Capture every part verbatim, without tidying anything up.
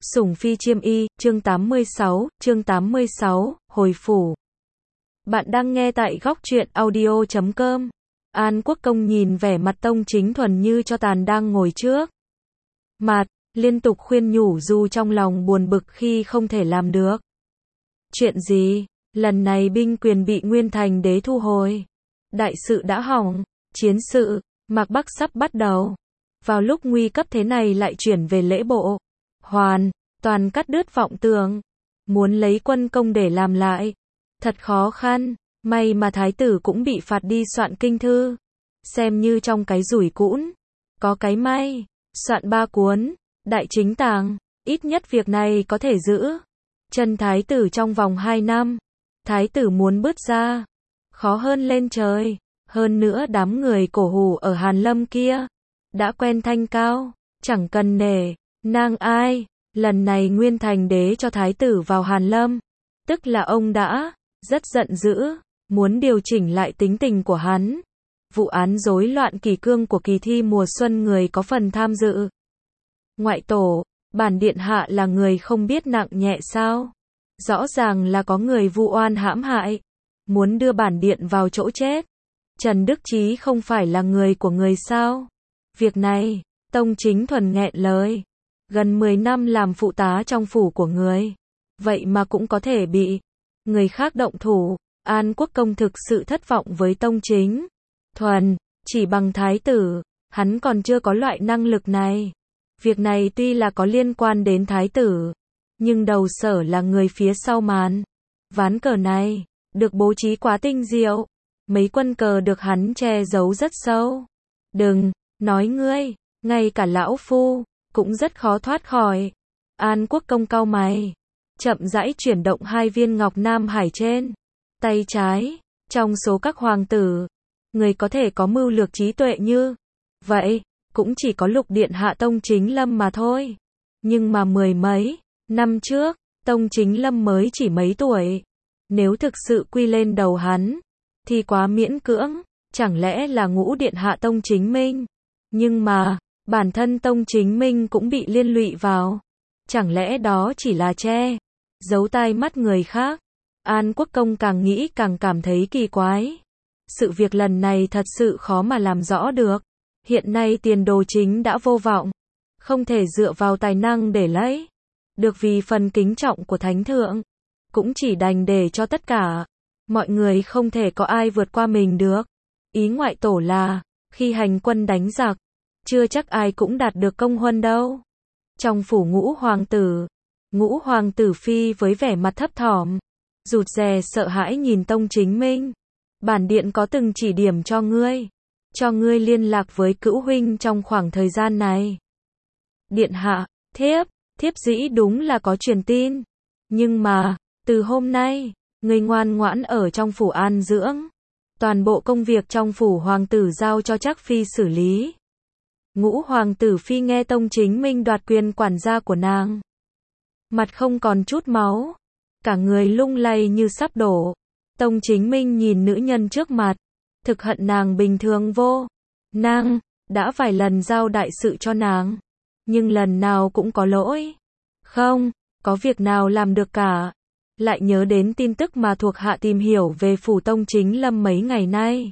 Sủng phi chiêm y, chương tám mươi sáu, chương tám mươi sáu, hồi phủ. Bạn đang nghe tại góc truyện audio chấm com. An Quốc Công nhìn vẻ mặt Tông Chính Thuần như cho tàn đang ngồi trước mặt, liên tục khuyên nhủ dù trong lòng buồn bực khi không thể làm được. Chuyện gì? Lần này binh quyền bị Nguyên Thành Đế thu hồi. Đại sự đã hỏng, chiến sự, Mạc Bắc sắp bắt đầu. Vào lúc nguy cấp thế này lại chuyển về lễ bộ. Hoàn toàn cắt đứt vọng tưởng, muốn lấy quân công để làm lại, thật khó khăn. May mà thái tử cũng bị phạt đi soạn kinh thư, xem như trong cái rủi cũn, có cái may, soạn ba cuốn, đại chính tàng, ít nhất việc này có thể giữ chân thái tử trong vòng hai năm. Thái tử muốn bứt ra, khó hơn lên trời. Hơn nữa đám người cổ hủ ở Hàn Lâm kia, đã quen thanh cao, chẳng cần nể nang ai. Lần này Nguyên Thành Đế cho thái tử vào Hàn Lâm, tức là ông đã rất giận dữ, muốn điều chỉnh lại tính tình của hắn. Vụ án rối loạn kỷ cương của kỳ thi mùa xuân người có phần tham dự. Ngoại tổ, bản điện hạ là người không biết nặng nhẹ sao? Rõ ràng là có người vu oan hãm hại, muốn đưa bản điện vào chỗ chết. Trần Đức Chí không phải là người của người sao? Việc này, Tông Chính Thuần nghẹn lời. Gần mười năm làm phụ tá trong phủ của người, vậy mà cũng có thể bị người khác động thủ. An Quốc Công thực sự thất vọng với Tông Chính Thuần, chỉ bằng thái tử, hắn còn chưa có loại năng lực này. Việc này tuy là có liên quan đến thái tử, nhưng đầu sở là người phía sau màn. Ván cờ này, được bố trí quá tinh diệu, mấy quân cờ được hắn che giấu rất sâu. Đừng nói ngươi, ngay cả lão phu cũng rất khó thoát khỏi. An Quốc Công cau mày, chậm rãi chuyển động hai viên ngọc Nam Hải trên tay trái. Trong số các hoàng tử, người có thể có mưu lược trí tuệ như vậy, cũng chỉ có Lục Điện Hạ Tông Chính Lâm mà thôi. Nhưng mà mười mấy năm trước, Tông Chính Lâm mới chỉ mấy tuổi. Nếu thực sự quy lên đầu hắn, thì quá miễn cưỡng. Chẳng lẽ là Ngũ Điện Hạ Tông Chính Minh? Nhưng mà bản thân Tông Chính Minh cũng bị liên lụy vào. Chẳng lẽ đó chỉ là che giấu tai mắt người khác? An Quốc Công càng nghĩ càng cảm thấy kỳ quái. Sự việc lần này thật sự khó mà làm rõ được. Hiện nay tiền đồ chính đã vô vọng, không thể dựa vào tài năng để lấy được vì phần kính trọng của Thánh Thượng. Cũng chỉ đành để cho tất cả mọi người không thể có ai vượt qua mình được. Ý ngoại tổ là, khi hành quân đánh giặc, chưa chắc ai cũng đạt được công huân đâu. Trong phủ Ngũ hoàng tử, Ngũ hoàng tử phi với vẻ mặt thấp thỏm, rụt rè sợ hãi nhìn Tông Chính Minh. Bản điện có từng chỉ điểm cho ngươi, cho ngươi liên lạc với cữu huynh trong khoảng thời gian này. Điện hạ, thiếp, thiếp dĩ đúng là có truyền tin. Nhưng mà, từ hôm nay, ngươi ngoan ngoãn ở trong phủ an dưỡng. Toàn bộ công việc trong phủ hoàng tử giao cho Trác phi xử lý. Ngũ hoàng tử phi nghe Tông Chính Minh đoạt quyền quản gia của nàng, mặt không còn chút máu, cả người lung lay như sắp đổ. Tông Chính Minh nhìn nữ nhân trước mặt, thực hận nàng bình thường vô năng, đã vài lần giao đại sự cho nàng, nhưng lần nào cũng có lỗi, không có việc nào làm được cả. Lại nhớ đến tin tức mà thuộc hạ tìm hiểu về phủ Tông Chính Lâm mấy ngày nay.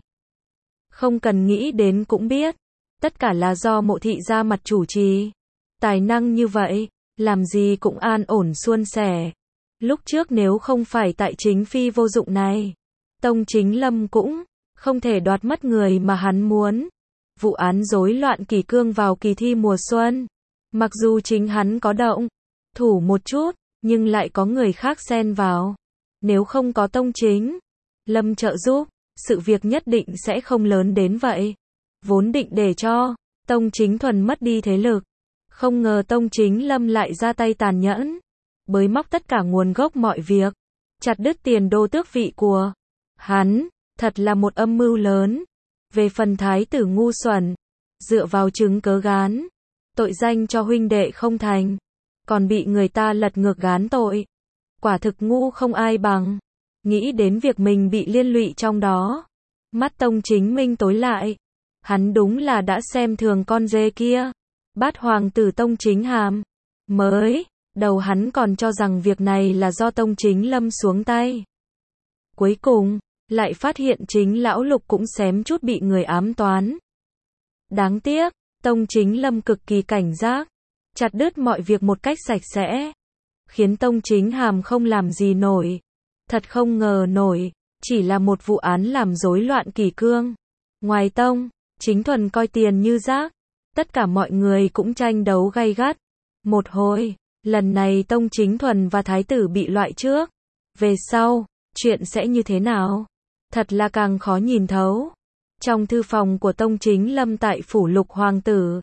Không cần nghĩ đến cũng biết, tất cả là do Mộ thị ra mặt chủ trì. Tài năng như vậy, làm gì cũng an ổn suôn sẻ. Lúc trước nếu không phải tại chính phi vô dụng này, Tông Chính Lâm cũng không thể đoạt mất người mà hắn muốn. Vụ án rối loạn kỷ cương vào kỳ thi mùa xuân, mặc dù chính hắn có động thủ một chút, nhưng lại có người khác xen vào. Nếu không có Tông Chính Lâm trợ giúp, sự việc nhất định sẽ không lớn đến vậy. Vốn định để cho Tông Chính Thuần mất đi thế lực, không ngờ Tông Chính Lâm lại ra tay tàn nhẫn, bới móc tất cả nguồn gốc mọi việc, chặt đứt tiền đô tước vị của hắn. Thật là một âm mưu lớn. Về phần thái tử ngu xuẩn, dựa vào chứng cớ gán tội danh cho huynh đệ không thành, còn bị người ta lật ngược gán tội. Quả thực ngu không ai bằng. Nghĩ đến việc mình bị liên lụy trong đó, mắt Tông Chính Minh tối lại. Hắn đúng là đã xem thường con dê kia. Bát hoàng tử Tông Chính Hàm mới Đầu hắn còn cho rằng việc này là do Tông Chính Lâm xuống tay. Cuối cùng, lại phát hiện chính lão Lục cũng xém chút bị người ám toán. Đáng tiếc, Tông Chính Lâm cực kỳ cảnh giác, chặt đứt mọi việc một cách sạch sẽ, khiến Tông Chính Hàm không làm gì nổi. Thật không ngờ nổi, chỉ là một vụ án làm rối loạn kỷ cương. Ngoài Tông Chính Thuần coi tiền như rác, tất cả mọi người cũng tranh đấu gay gắt. Một hồi, lần này Tông Chính Thuần và Thái tử bị loại trước. Về sau, chuyện sẽ như thế nào? Thật là càng khó nhìn thấu. Trong thư phòng của Tông Chính Lâm tại phủ Lục Hoàng tử.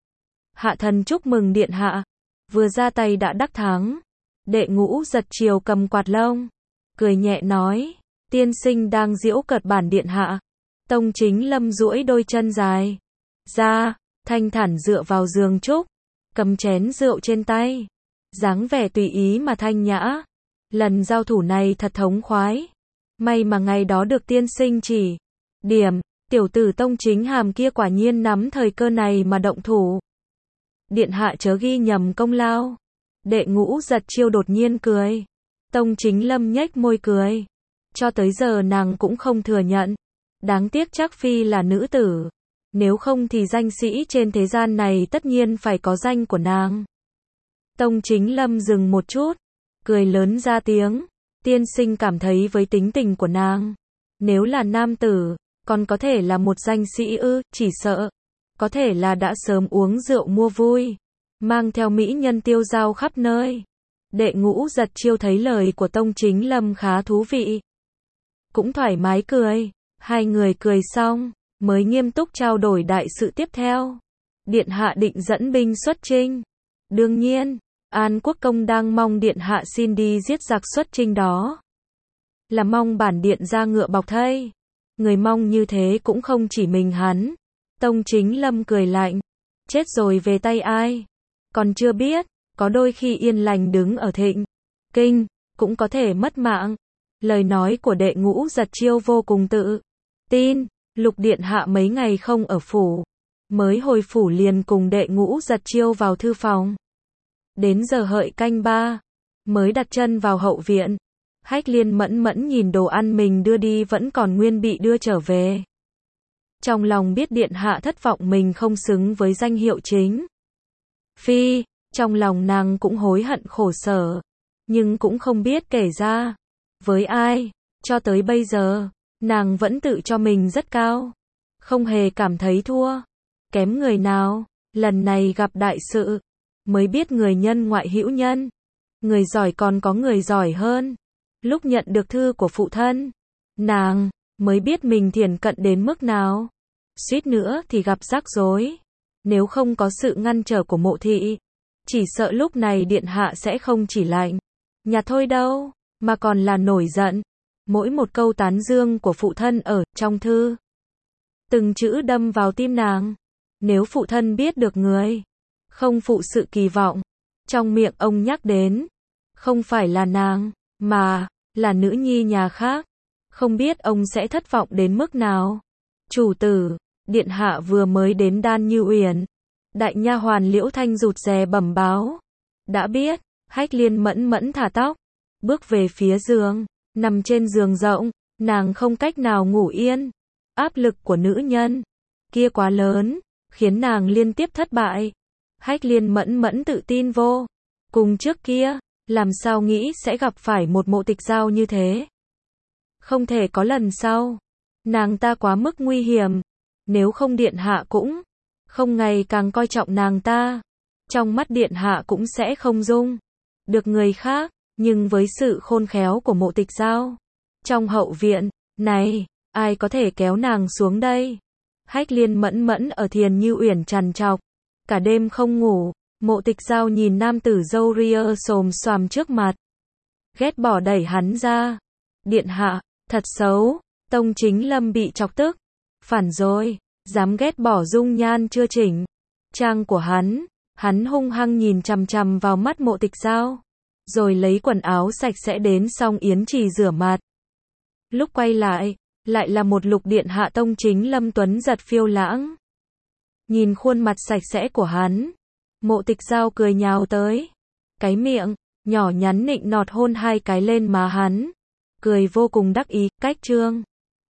Hạ thần chúc mừng điện hạ. Vừa ra tay đã đắc thắng. Đệ Ngũ Giật Chiêu cầm quạt lông, cười nhẹ nói, tiên sinh đang giễu cợt bản điện hạ. Tông Chính Lâm duỗi đôi chân dài ra, thanh thản dựa vào giường trúc, cầm chén rượu trên tay, dáng vẻ tùy ý mà thanh nhã. Lần giao thủ này thật thống khoái. May mà ngày đó được tiên sinh chỉ điểm, tiểu tử Tông Chính Hàm kia quả nhiên nắm thời cơ này mà động thủ. Điện hạ chớ ghi nhầm công lao. Đệ Ngũ Giật Chiêu đột nhiên cười. Tông Chính Lâm nhếch môi cười. Cho tới giờ nàng cũng không thừa nhận. Đáng tiếc Trác Phi là nữ tử. Nếu không thì danh sĩ trên thế gian này tất nhiên phải có danh của nàng. Tông Chính Lâm dừng một chút, cười lớn ra tiếng. Tiên sinh cảm thấy với tính tình của nàng, nếu là nam tử, còn có thể là một danh sĩ ư? Chỉ sợ có thể là đã sớm uống rượu mua vui, mang theo mỹ nhân tiêu dao khắp nơi. Đệ Ngũ Giật Chiêu thấy lời của Tông Chính Lâm khá thú vị, cũng thoải mái cười. Hai người cười xong, mới nghiêm túc trao đổi đại sự tiếp theo. Điện hạ định dẫn binh xuất chinh. Đương nhiên, An Quốc công đang mong điện hạ xin đi giết giặc xuất chinh đó. Là mong bản điện ra ngựa bọc thây. Người mong như thế cũng không chỉ mình hắn. Tông Chính Lâm cười lạnh. Chết rồi về tay ai? Còn chưa biết, có đôi khi yên lành đứng ở Thịnh Kinh, cũng có thể mất mạng. Lời nói của Đệ Ngũ Giật Chiêu vô cùng tự tin. Lục điện hạ mấy ngày không ở phủ, mới hồi phủ liền cùng Đệ Ngũ Giật Chiêu vào thư phòng. Đến giờ hợi canh ba, mới đặt chân vào hậu viện. Hách Liên mẫn mẫn nhìn đồ ăn mình đưa đi vẫn còn nguyên bị đưa trở về. Trong lòng biết điện hạ thất vọng mình không xứng với danh hiệu chính phi, trong lòng nàng cũng hối hận khổ sở, nhưng cũng không biết kể ra với ai. Cho tới bây giờ, nàng vẫn tự cho mình rất cao, không hề cảm thấy thua kém người nào. Lần này gặp đại sự, mới biết người nhân ngoại hữu nhân, người giỏi còn có người giỏi hơn. Lúc nhận được thư của phụ thân, nàng mới biết mình thiển cận đến mức nào. Suýt nữa thì gặp rắc rối. Nếu không có sự ngăn trở của Mộ thị, chỉ sợ lúc này điện hạ sẽ không chỉ lạnh nhạt thôi đâu, mà còn là nổi giận. Mỗi một câu tán dương của phụ thân ở trong thư, từng chữ đâm vào tim nàng. Nếu phụ thân biết được người không phụ sự kỳ vọng, trong miệng ông nhắc đến, không phải là nàng, mà là nữ nhi nhà khác, không biết ông sẽ thất vọng đến mức nào. Chủ tử, điện hạ vừa mới đến Đan Như Uyển. Đại nha hoàn Liễu Thanh rụt rè bẩm báo. Đã biết. Hách Liên mẫn mẫn thả tóc, bước về phía giường, nằm trên giường rộng, nàng không cách nào ngủ yên. Áp lực của nữ nhân kia quá lớn, khiến nàng liên tiếp thất bại. Hách Liên mẫn mẫn tự tin vô cùng trước kia, làm sao nghĩ sẽ gặp phải một Mộ Tịch Giao như thế. Không thể có lần sau. Nàng ta quá mức nguy hiểm. Nếu không điện hạ cũng không ngày càng coi trọng nàng ta. Trong mắt điện hạ cũng sẽ không dung được người khác. Nhưng với sự khôn khéo của Mộ Tịch Giao, trong hậu viện này, ai có thể kéo nàng xuống đây? Hách Liên mẫn mẫn ở Thiền Như Uyển trằn trọc, cả đêm không ngủ. Mộ Tịch Giao nhìn nam tử râu ria xồm xoàm trước mặt, ghét bỏ đẩy hắn ra. Điện hạ, thật xấu. Tông Chính Lâm bị chọc tức. Phản rồi, dám ghét bỏ dung nhan chưa chỉnh trang của hắn. Hắn hung hăng nhìn chằm chằm vào mắt Mộ Tịch Giao, rồi lấy quần áo sạch sẽ đến Song Yến Trì rửa mặt. Lúc quay lại, lại là một Lục điện hạ Tông Chính Lâm tuấn giật phiêu lãng. Nhìn khuôn mặt sạch sẽ của hắn, Mộ Tịch Giao cười nhào tới, cái miệng nhỏ nhắn nịnh nọt hôn hai cái lên má hắn, cười vô cùng đắc ý, cách Trương